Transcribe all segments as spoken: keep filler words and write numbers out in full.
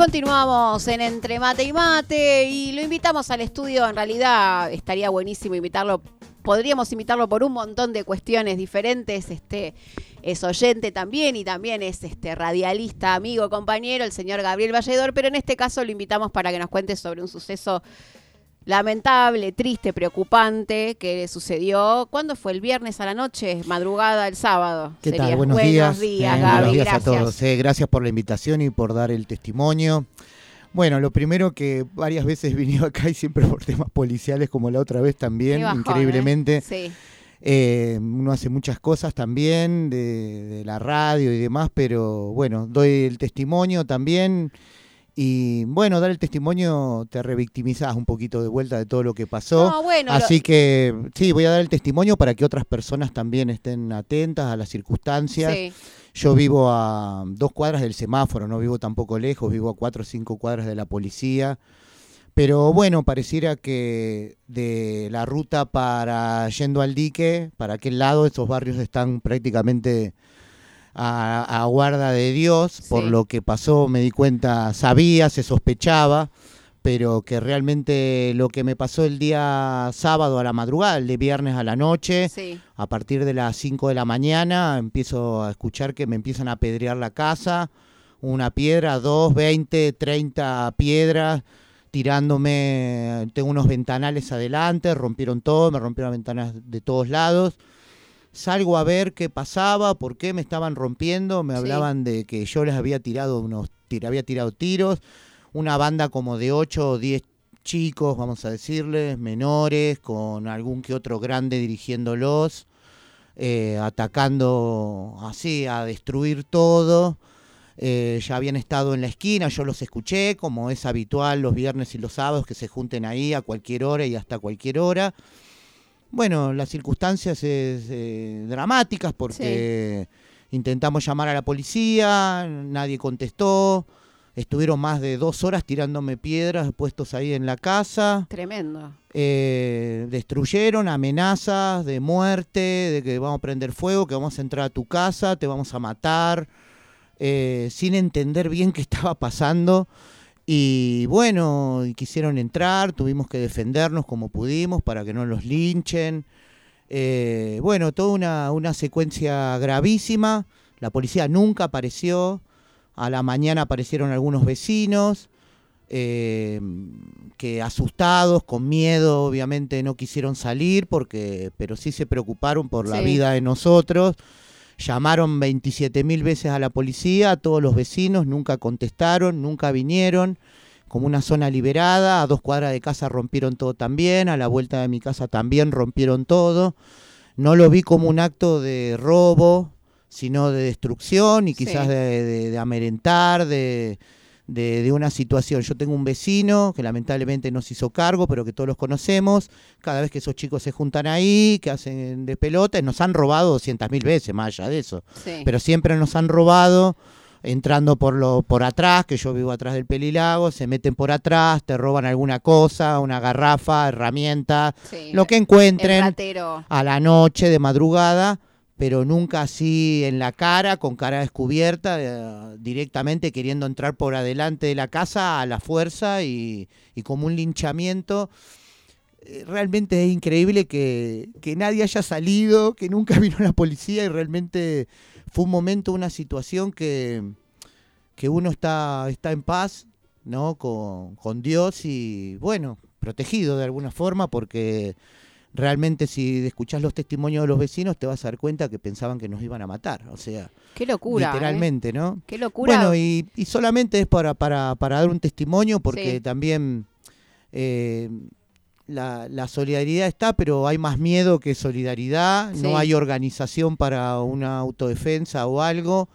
Continuamos en Entre Mate y Mate y lo invitamos al estudio. En realidad estaría buenísimo invitarlo, podríamos invitarlo por un montón de cuestiones diferentes. Este es oyente también y también es este radialista, amigo, compañero, el señor Gabriel Valledor, pero en este caso lo invitamos para que nos cuente sobre un suceso lamentable, triste, preocupante que sucedió. ¿Cuándo fue? ¿El viernes a la noche? ¿Madrugada el sábado? ¿Qué Sería. tal? Buenos, Buenos días. días, eh, Gaby, buenos días gracias. a todos. Eh, gracias por la invitación y por dar el testimonio. Bueno, lo primero que varias veces he venido acá y siempre por temas policiales, como la otra vez también, Qué bajón, increíblemente. ¿eh? Sí. Eh, uno hace muchas cosas también de, de la radio y demás, pero bueno, doy el testimonio también. Y bueno, dar el testimonio te revictimizás un poquito de vuelta de todo lo que pasó. No, bueno, Así lo... que sí, voy a dar el testimonio para que otras personas también estén atentas a las circunstancias. Sí. Yo vivo a dos cuadras del semáforo, no vivo tampoco lejos, vivo a cuatro o cinco cuadras de la policía. Pero bueno, pareciera que de la ruta para yendo al dique, para aquel lado, esos barrios están prácticamente a, a guarda de Dios. Sí. Por lo que pasó me di cuenta, sabía, se sospechaba, pero que realmente lo que me pasó el día sábado a la madrugada, el de viernes a la noche, sí. A partir de las cinco de la mañana empiezo a escuchar que me empiezan a apedrear la casa, una piedra, dos, veinte, treinta piedras, tirándome, tengo unos ventanales adelante, rompieron todo, me rompieron ventanas de todos lados. Salgo a ver qué pasaba, por qué me estaban rompiendo, me sí. hablaban de que yo les había tirado unos tir, había tirado tiros, una banda como de ocho o diez chicos, vamos a decirles, menores, con algún que otro grande dirigiéndolos, eh, atacando así, a destruir todo. Eh, ya habían estado en la esquina, yo los escuché, como es habitual los viernes y los sábados, que se junten ahí a cualquier hora y hasta cualquier hora. Bueno, las circunstancias es, eh, dramáticas porque sí. Intentamos llamar a la policía, nadie contestó, estuvieron más de dos horas tirándome piedras puestos ahí en la casa. Tremendo. Eh, destruyeron, amenazas de muerte, de que vamos a prender fuego, que vamos a entrar a tu casa, te vamos a matar, eh, sin entender bien qué estaba pasando. Y bueno, quisieron entrar, tuvimos que defendernos como pudimos para que no los linchen. Eh, bueno, toda una, una secuencia gravísima. La policía nunca apareció. A la mañana aparecieron algunos vecinos eh, que asustados, con miedo, obviamente no quisieron salir, porque, pero sí se preocuparon por la sí. vida de nosotros. Llamaron veintisiete mil veces a la policía, a todos los vecinos, nunca contestaron, nunca vinieron. Como una zona liberada, a dos cuadras de casa rompieron todo también, a la vuelta de mi casa también rompieron todo. No lo vi como un acto de robo, sino de destrucción y quizás sí. de, de, de amedrentar, de, de, de una situación. Yo tengo un vecino que lamentablemente no se hizo cargo, pero que todos los conocemos. Cada vez que esos chicos se juntan ahí, que hacen de pelota, nos han robado doscientas mil veces, más allá de eso. Sí. Pero siempre nos han robado, entrando por, lo, por atrás, que yo vivo atrás del Pelilago, se meten por atrás, te roban alguna cosa, una garrafa, herramienta, sí. lo que encuentren a la noche, de madrugada, pero nunca así en la cara, con cara descubierta, eh, directamente queriendo entrar por adelante de la casa a la fuerza y, y como un linchamiento. Eh, realmente es increíble que, que nadie haya salido, que nunca vino la policía, y realmente fue un momento, una situación que, que uno está, está en paz, ¿no? con, con Dios y, bueno, protegido de alguna forma, porque realmente si escuchás los testimonios de los vecinos te vas a dar cuenta que pensaban que nos iban a matar, o sea, qué locura, literalmente, ¿eh? ¿No? Qué locura. Bueno, y, y solamente es para, para, para dar un testimonio, porque sí. también eh, la, la solidaridad está, pero hay más miedo que solidaridad, sí. no hay organización para una autodefensa o algo.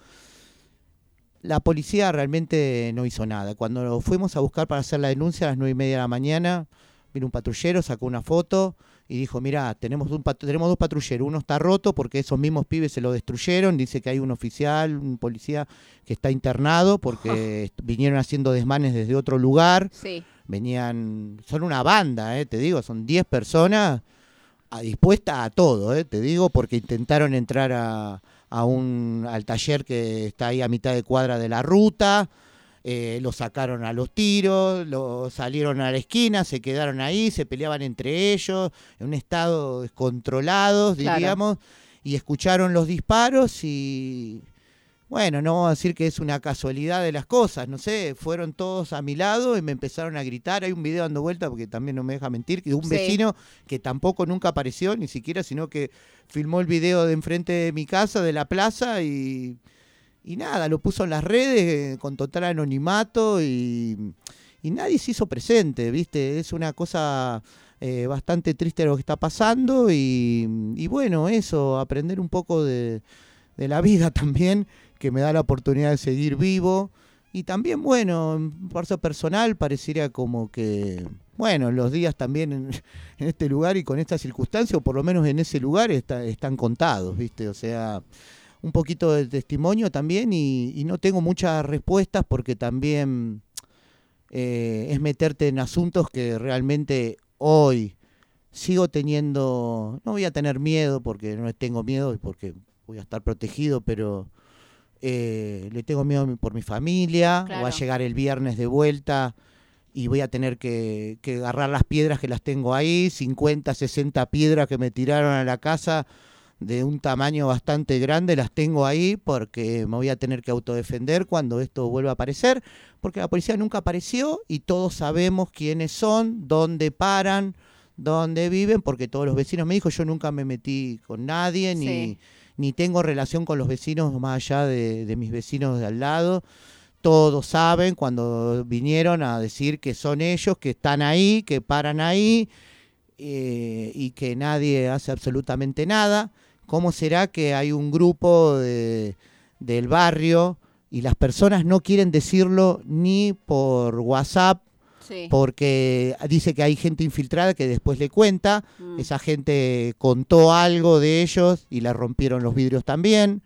La policía realmente no hizo nada. Cuando fuimos a buscar para hacer la denuncia a las nueve y media de la mañana, vino un patrullero, sacó una foto y dijo, mirá, tenemos, un tenemos dos patrulleros, uno está roto porque esos mismos pibes se lo destruyeron, dice que hay un oficial, un policía que está internado porque oh. vinieron haciendo desmanes desde otro lugar, sí. venían, son una banda, eh, te digo, son diez personas a, dispuestas a todo, eh, te digo, porque intentaron entrar a, a un, al taller que está ahí a mitad de cuadra de la ruta. eh, lo sacaron a los tiros, lo salieron a la esquina, se quedaron ahí, se peleaban entre ellos, en un estado descontrolado, diríamos, claro. Y escucharon los disparos y, bueno, no vamos a decir que es una casualidad de las cosas, no sé, fueron todos a mi lado y me empezaron a gritar. Hay un video dando vuelta, porque también no me deja mentir, de un sí. vecino que tampoco nunca apareció, ni siquiera, sino que filmó el video de enfrente de mi casa, de la plaza, y, y nada, lo puso en las redes eh, con total anonimato y, y nadie se hizo presente, ¿viste? Es una cosa eh, bastante triste lo que está pasando y, y bueno, eso, aprender un poco de, de la vida también, que me da la oportunidad de seguir vivo. Y también, bueno, en caso personal pareciera como que, bueno, los días también en, en este lugar y con esta circunstancia, o por lo menos en ese lugar, está, están contados, ¿viste? O sea, un poquito de testimonio también y, y no tengo muchas respuestas porque también eh, es meterte en asuntos que realmente hoy sigo teniendo, no voy a tener miedo porque no tengo miedo y porque voy a estar protegido, pero... Eh, le tengo miedo por mi familia, claro. Va a llegar el viernes de vuelta y voy a tener que, que agarrar las piedras que las tengo ahí, cincuenta, sesenta piedras que me tiraron a la casa de un tamaño bastante grande, las tengo ahí porque me voy a tener que autodefender cuando esto vuelva a aparecer, porque la policía nunca apareció y todos sabemos quiénes son, dónde paran, dónde viven, porque todos los vecinos me dijo, yo nunca me metí con nadie, sí. ni... ni tengo relación con los vecinos más allá de, de mis vecinos de al lado. Todos saben cuando vinieron a decir que son ellos, que están ahí, que paran ahí eh, y que nadie hace absolutamente nada. ¿Cómo será que hay un grupo de, del barrio y las personas no quieren decirlo ni por WhatsApp? Sí. Porque dice que hay gente infiltrada que después le cuenta, mm. esa gente contó algo de ellos y le rompieron los vidrios también,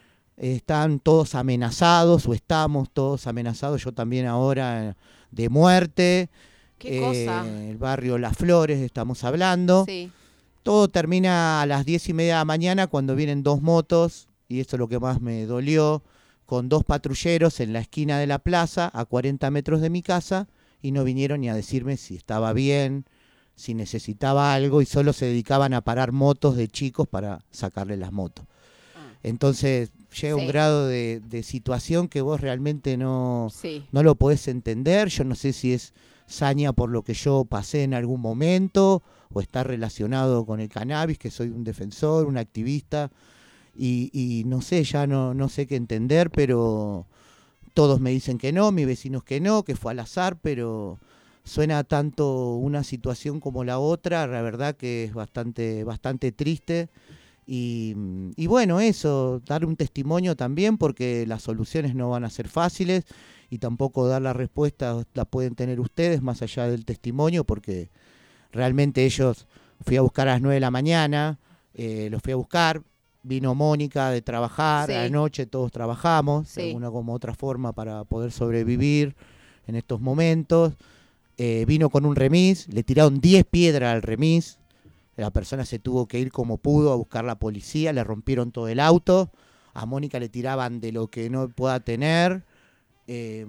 están todos amenazados o estamos todos amenazados, yo también ahora de muerte. ¿Qué eh, cosa? El barrio Las Flores estamos hablando, sí. Todo termina a las diez y media de la mañana cuando vienen dos motos, y esto es lo que más me dolió, con dos patrulleros en la esquina de la plaza a cuarenta metros de mi casa, y no vinieron ni a decirme si estaba bien, si necesitaba algo, y solo se dedicaban a parar motos de chicos para sacarle las motos. Ah. Entonces llega sí. un grado de, de situación que vos realmente no, sí. no lo podés entender. Yo no sé si es saña por lo que yo pasé en algún momento o está relacionado con el cannabis, que soy un defensor, un activista, y, y no sé, ya no, no sé qué entender, pero... Todos me dicen que no, mis vecinos que no, que fue al azar, pero suena tanto una situación como la otra, la verdad que es bastante, bastante triste. Y, y bueno, eso, dar un testimonio también, porque las soluciones no van a ser fáciles y tampoco dar la respuesta la pueden tener ustedes más allá del testimonio, porque realmente ellos, fui a buscar a las nueve de la mañana, eh, los fui a buscar. Vino Mónica de trabajar, sí. A la noche todos trabajamos, sí. De alguna como otra forma para poder sobrevivir en estos momentos. Eh, vino con un remis, le tiraron diez piedras al remis, la persona se tuvo que ir como pudo a buscar la policía, le rompieron todo el auto, a Mónica le tiraban de lo que no pueda tener. Eh,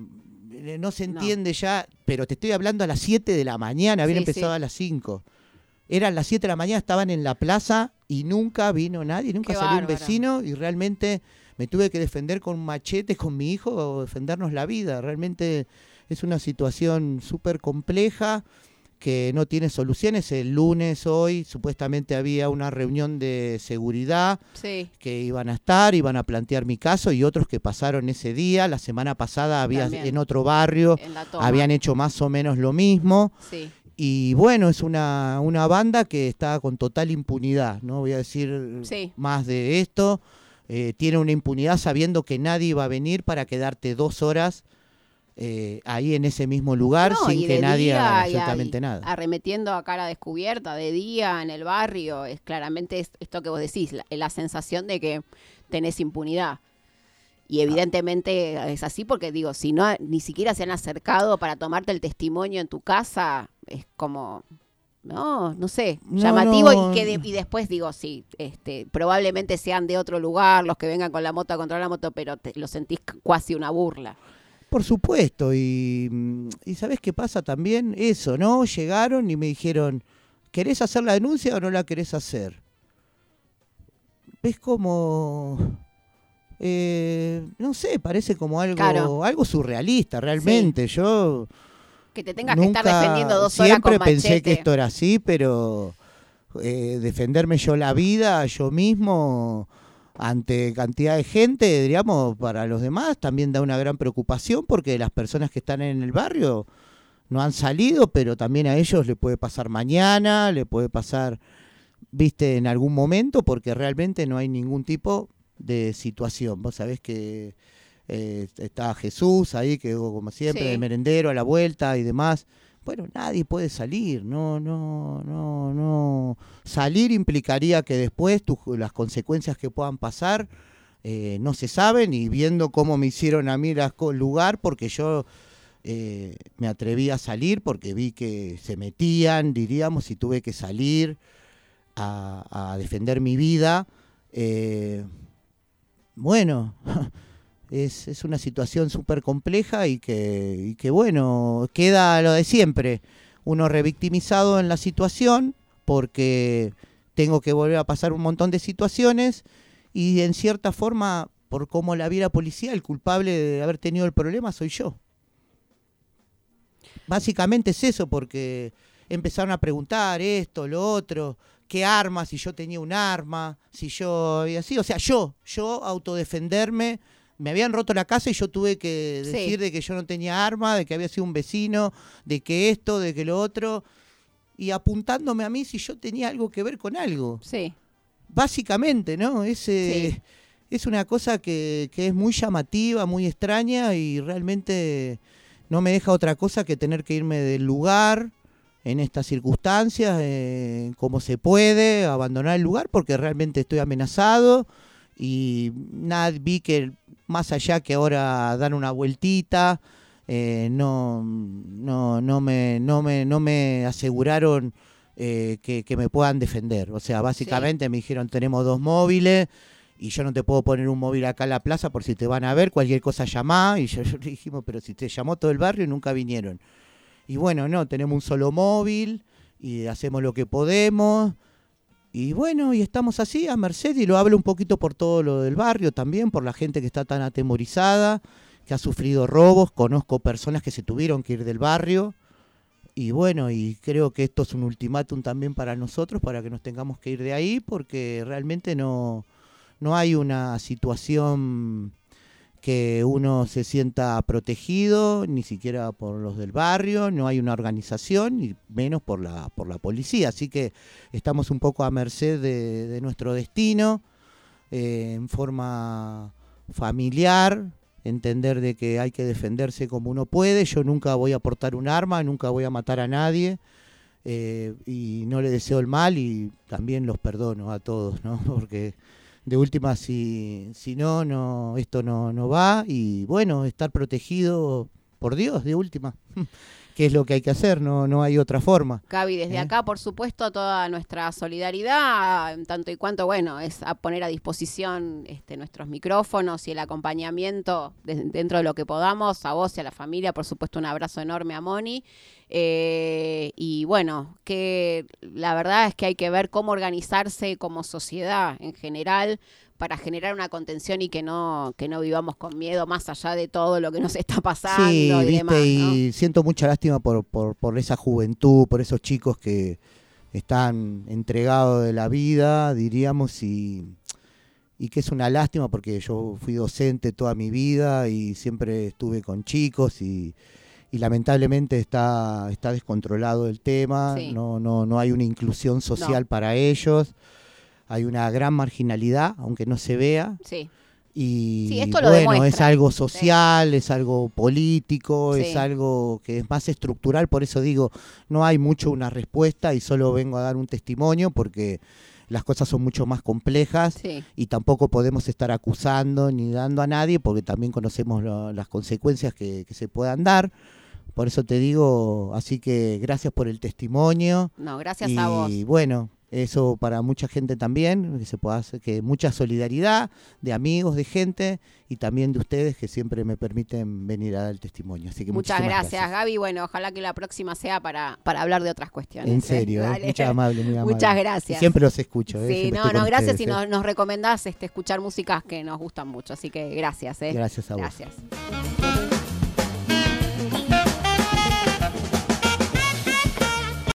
no se entiende no. ya, pero te estoy hablando a las siete de la mañana, habían sí, empezado sí. a las cinco. Eran las siete de la mañana, estaban en la plaza y nunca vino nadie, nunca Qué salió bárbaro. Un vecino y realmente me tuve que defender con un machete con mi hijo o defendernos la vida. Realmente es una situación súper compleja que no tiene soluciones. El lunes, hoy, supuestamente había una reunión de seguridad sí. que iban a estar, iban a plantear mi caso y otros que pasaron ese día. La semana pasada había También. En otro barrio, en habían hecho más o menos lo mismo. Sí. Y bueno, es una, una banda que está con total impunidad, no voy a decir sí. más de esto. Eh, tiene una impunidad sabiendo que nadie va a venir para quedarte dos horas eh, ahí en ese mismo lugar no, sin que nadie haga absolutamente y, nada. Arremetiendo a cara descubierta, de día, en el barrio, es claramente es, esto que vos decís, la, la sensación de que tenés impunidad. Y evidentemente ah. es así porque, digo, si no ni siquiera se han acercado para tomarte el testimonio en tu casa, es como, no, no sé, no, llamativo no. Y que de, y después digo, sí, este, probablemente sean de otro lugar, los que vengan con la moto a controlar la moto, pero te, lo sentís casi una burla. Por supuesto, y, y ¿sabés qué pasa también? Eso, ¿no? Llegaron y me dijeron, ¿querés hacer la denuncia o no la querés hacer? Es como, eh, no sé, parece como algo, Claro. algo surrealista realmente. Sí. Yo Que te tengas nunca, que estar defendiendo dos horas siempre con machete. pensé que esto era así, pero eh, defenderme yo la vida, yo mismo, ante cantidad de gente, diríamos, para los demás también da una gran preocupación porque las personas que están en el barrio no han salido, pero también a ellos le puede pasar mañana, le puede pasar, viste, en algún momento, porque realmente no hay ningún tipo de situación. Vos sabés que eh, está Jesús ahí, que como siempre, Sí. de merendero a la vuelta y demás. Bueno, nadie puede salir, no, no, no, no. Salir implicaría que después tu, las consecuencias que puedan pasar eh, no se saben, y viendo cómo me hicieron a mí las co- lugar, porque yo eh, me atreví a salir, porque vi que se metían, diríamos, y tuve que salir a, a defender mi vida. Eh, bueno, es, es una situación súper compleja y que, y que, bueno, queda lo de siempre. Uno revictimizado en la situación porque tengo que volver a pasar un montón de situaciones y en cierta forma, por cómo la vi la policía, el culpable de haber tenido el problema soy yo. Básicamente es eso, porque empezaron a preguntar esto, lo otro, qué arma, si yo tenía un arma, si yo había sido, o sea, yo, yo autodefenderme. Me habían roto la casa y yo tuve que Sí. decir de que yo no tenía arma, de que había sido un vecino, de que esto, de que lo otro, y apuntándome a mí si yo tenía algo que ver con algo. Sí. Básicamente, ¿no? Es, eh, Sí. es una cosa que, que es muy llamativa, muy extraña, y realmente no me deja otra cosa que tener que irme del lugar en estas circunstancias, eh, como se puede, abandonar el lugar, porque realmente estoy amenazado. Y nada, vi que más allá que ahora dan una vueltita, eh, no, no, no, me, no, me, no me aseguraron eh, que, que me puedan defender. O sea, básicamente sí. Me dijeron, tenemos dos móviles y yo no te puedo poner un móvil acá en la plaza por si te van a ver, cualquier cosa llamá. Y yo, yo le dijimos, pero si te llamó todo el barrio y nunca vinieron. Y bueno, no, tenemos un solo móvil y hacemos lo que podemos. Y bueno, y estamos así a merced, y lo hablo un poquito por todo lo del barrio también, por la gente que está tan atemorizada, que ha sufrido robos. Conozco personas que se tuvieron que ir del barrio. Y bueno, y creo que esto es un ultimátum también para nosotros, para que nos tengamos que ir de ahí, porque realmente no, no hay una situación que uno se sienta protegido, ni siquiera por los del barrio, no hay una organización, y menos por la, por la policía. Así que estamos un poco a merced de, de nuestro destino, eh, en forma familiar, entender de que hay que defenderse como uno puede. Yo nunca voy a portar un arma, nunca voy a matar a nadie, eh, y no le deseo el mal, y también los perdono a todos, ¿no? Porque de última, si, si no, no, esto no, no va. Y bueno, estar protegido por Dios, de última, que es lo que hay que hacer, no, no hay otra forma. Gaby, desde ¿Eh? acá, por supuesto, toda nuestra solidaridad, en tanto y cuanto, bueno, es a poner a disposición este, nuestros micrófonos y el acompañamiento de, dentro de lo que podamos, a vos y a la familia. Por supuesto, un abrazo enorme a Moni. Eh, y bueno, que la verdad es que hay que ver cómo organizarse como sociedad en general para generar una contención y que no que no vivamos con miedo más allá de todo lo que nos está pasando. Sí, y viste, demás, ¿no? y siento mucha lástima por, por, por esa juventud, por esos chicos que están entregados de la vida, diríamos, y, y que es una lástima porque yo fui docente toda mi vida y siempre estuve con chicos, y y lamentablemente está, está descontrolado el tema. Sí. no, no, no hay una inclusión social no. para ellos, hay una gran marginalidad, aunque no se vea. Sí. Y sí, esto lo bueno, demuestra. Es algo social, sí. Es algo político, sí. Es algo que es más estructural. Por eso digo, no hay mucho una respuesta y solo vengo a dar un testimonio, porque las cosas son mucho más complejas, sí. Y tampoco podemos estar acusando ni dando a nadie, porque también conocemos lo, las consecuencias que, que se puedan dar. Por eso te digo, así que gracias por el testimonio. No, gracias y, a vos. Y bueno, Eso para mucha gente también, que se pueda hacer, que mucha solidaridad de amigos, de gente y también de ustedes que siempre me permiten venir a dar el testimonio. Así que muchas gracias, gracias, Gaby. Bueno, ojalá que la próxima sea para, para hablar de otras cuestiones. En serio, ¿eh? ¿eh? Muchas amable, muy amable. Muchas gracias. Y siempre los escucho. ¿eh? Sí, Siempre no, estoy no, con gracias ustedes, y ¿eh? nos, nos recomendás este, escuchar músicas que nos gustan mucho. Así que gracias. ¿eh? Gracias a vos. Gracias.